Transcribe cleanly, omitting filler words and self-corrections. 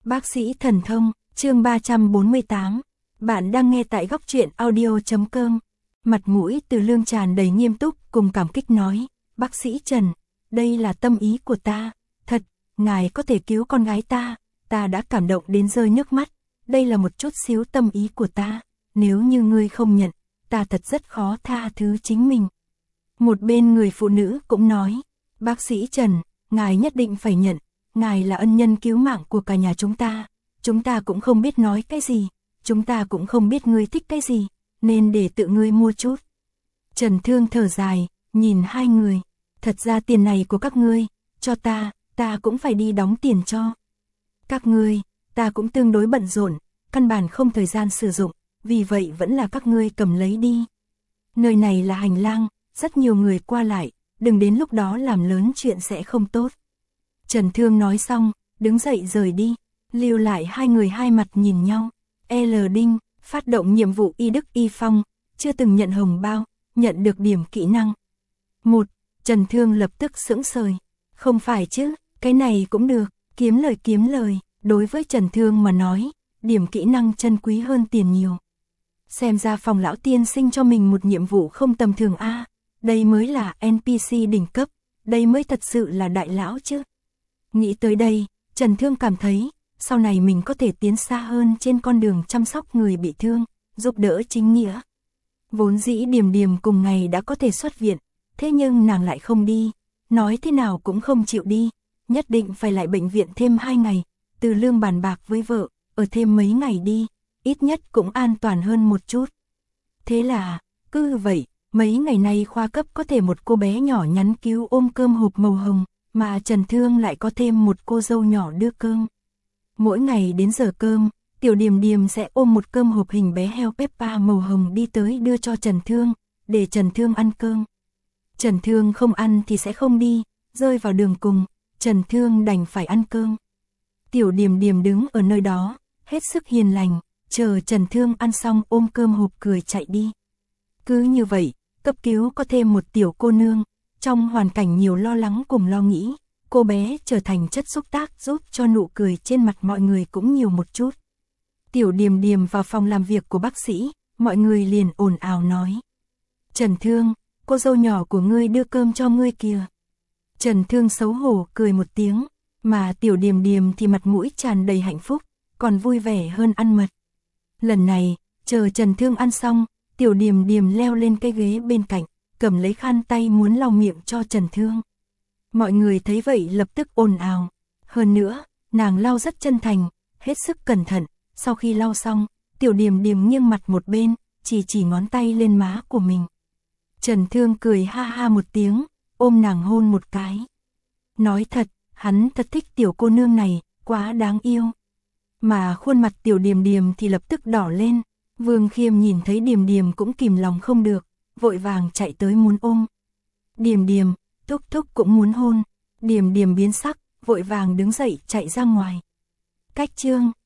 Bác sĩ thần thông, chương 348. Bạn đang nghe tại góc truyện audio.com. Mặt mũi Từ Lương tràn đầy nghiêm túc cùng cảm kích nói, bác sĩ Trần, đây là tâm ý của ta, thật, ngài có thể cứu con gái ta đã cảm động đến rơi nước mắt, đây là một chút xíu tâm ý của ta, nếu như ngươi không nhận, ta thật rất khó tha thứ chính mình. Một bên người phụ nữ cũng nói, bác sĩ Trần, ngài nhất định phải nhận, ngài là ân nhân cứu mạng của cả nhà chúng ta cũng không biết nói cái gì, chúng ta cũng không biết ngươi thích cái gì, nên để tự ngươi mua chút. Trần Thương thở dài, nhìn hai người, thật ra tiền này của các ngươi, cho ta cũng phải đi đóng tiền cho. Các ngươi, ta cũng tương đối bận rộn, căn bản không thời gian sử dụng, vì vậy vẫn là các ngươi cầm lấy đi. Nơi này là hành lang, rất nhiều người qua lại, đừng đến lúc đó làm lớn chuyện sẽ không tốt. Trần Thương nói xong, đứng dậy rời đi, lưu lại hai người hai mặt nhìn nhau. L. Đinh, phát động nhiệm vụ y đức y phong, chưa từng nhận hồng bao, nhận được điểm kỹ năng. 1. Trần Thương lập tức sững sờ. Không phải chứ, cái này cũng được, kiếm lời, đối với Trần Thương mà nói, điểm kỹ năng chân quý hơn tiền nhiều. Xem ra Phòng lão tiên sinh cho mình một nhiệm vụ không tầm thường a, đây mới là NPC đỉnh cấp, đây mới thật sự là đại lão chứ. Nghĩ tới đây, Trần Thương cảm thấy, sau này mình có thể tiến xa hơn trên con đường chăm sóc người bị thương, giúp đỡ chính nghĩa. Vốn dĩ Điềm Điềm cùng ngày đã có thể xuất viện, thế nhưng nàng lại không đi, nói thế nào cũng không chịu đi, nhất định phải lại bệnh viện thêm 2 ngày, Từ Lương bàn bạc với vợ, ở thêm mấy ngày đi, ít nhất cũng an toàn hơn một chút. Thế là, cứ vậy, mấy ngày nay khoa cấp có thể một cô bé nhỏ nhắn cứu ôm cơm hộp màu hồng, mà Trần Thương lại có thêm một cô dâu nhỏ đưa cơm. Mỗi ngày đến giờ cơm, Tiểu Điềm Điềm sẽ ôm một cơm hộp hình bé heo Peppa màu hồng đi tới đưa cho Trần Thương, để Trần Thương ăn cơm. Trần Thương không ăn thì sẽ không đi, rơi vào đường cùng, Trần Thương đành phải ăn cơm. Tiểu Điềm Điềm đứng ở nơi đó, hết sức hiền lành, chờ Trần Thương ăn xong ôm cơm hộp cười chạy đi. Cứ như vậy, cấp cứu có thêm một tiểu cô nương, trong hoàn cảnh nhiều lo lắng cùng lo nghĩ, cô bé trở thành chất xúc tác giúp cho nụ cười trên mặt mọi người cũng nhiều một chút. Tiểu Điềm Điềm vào phòng làm việc của bác sĩ, mọi người liền ồn ào nói. Trần Thương, cô dâu nhỏ của ngươi đưa cơm cho ngươi kìa. Trần Thương xấu hổ cười một tiếng, mà Tiểu Điềm Điềm thì mặt mũi tràn đầy hạnh phúc, còn vui vẻ hơn ăn mật. Lần này, chờ Trần Thương ăn xong, Tiểu Điềm Điềm leo lên cái ghế bên cạnh, cầm lấy khăn tay muốn lau miệng cho Trần Thương. Mọi người thấy vậy lập tức ồn ào. Hơn nữa, nàng lau rất chân thành, hết sức cẩn thận. Sau khi lau xong, Tiểu Điềm Điềm nghiêng mặt một bên, chỉ ngón tay lên má của mình. Trần Thương cười ha ha một tiếng, ôm nàng hôn một cái. Nói thật, hắn thật thích tiểu cô nương này, quá đáng yêu. Mà khuôn mặt Tiểu Điềm Điềm thì lập tức đỏ lên. Vương Khiêm nhìn thấy Điềm Điềm cũng kìm lòng không được, vội vàng chạy tới muốn ôm. Điềm Điềm, Thúc Thúc cũng muốn hôn. Điềm Điềm biến sắc, vội vàng đứng dậy chạy ra ngoài. Cách chương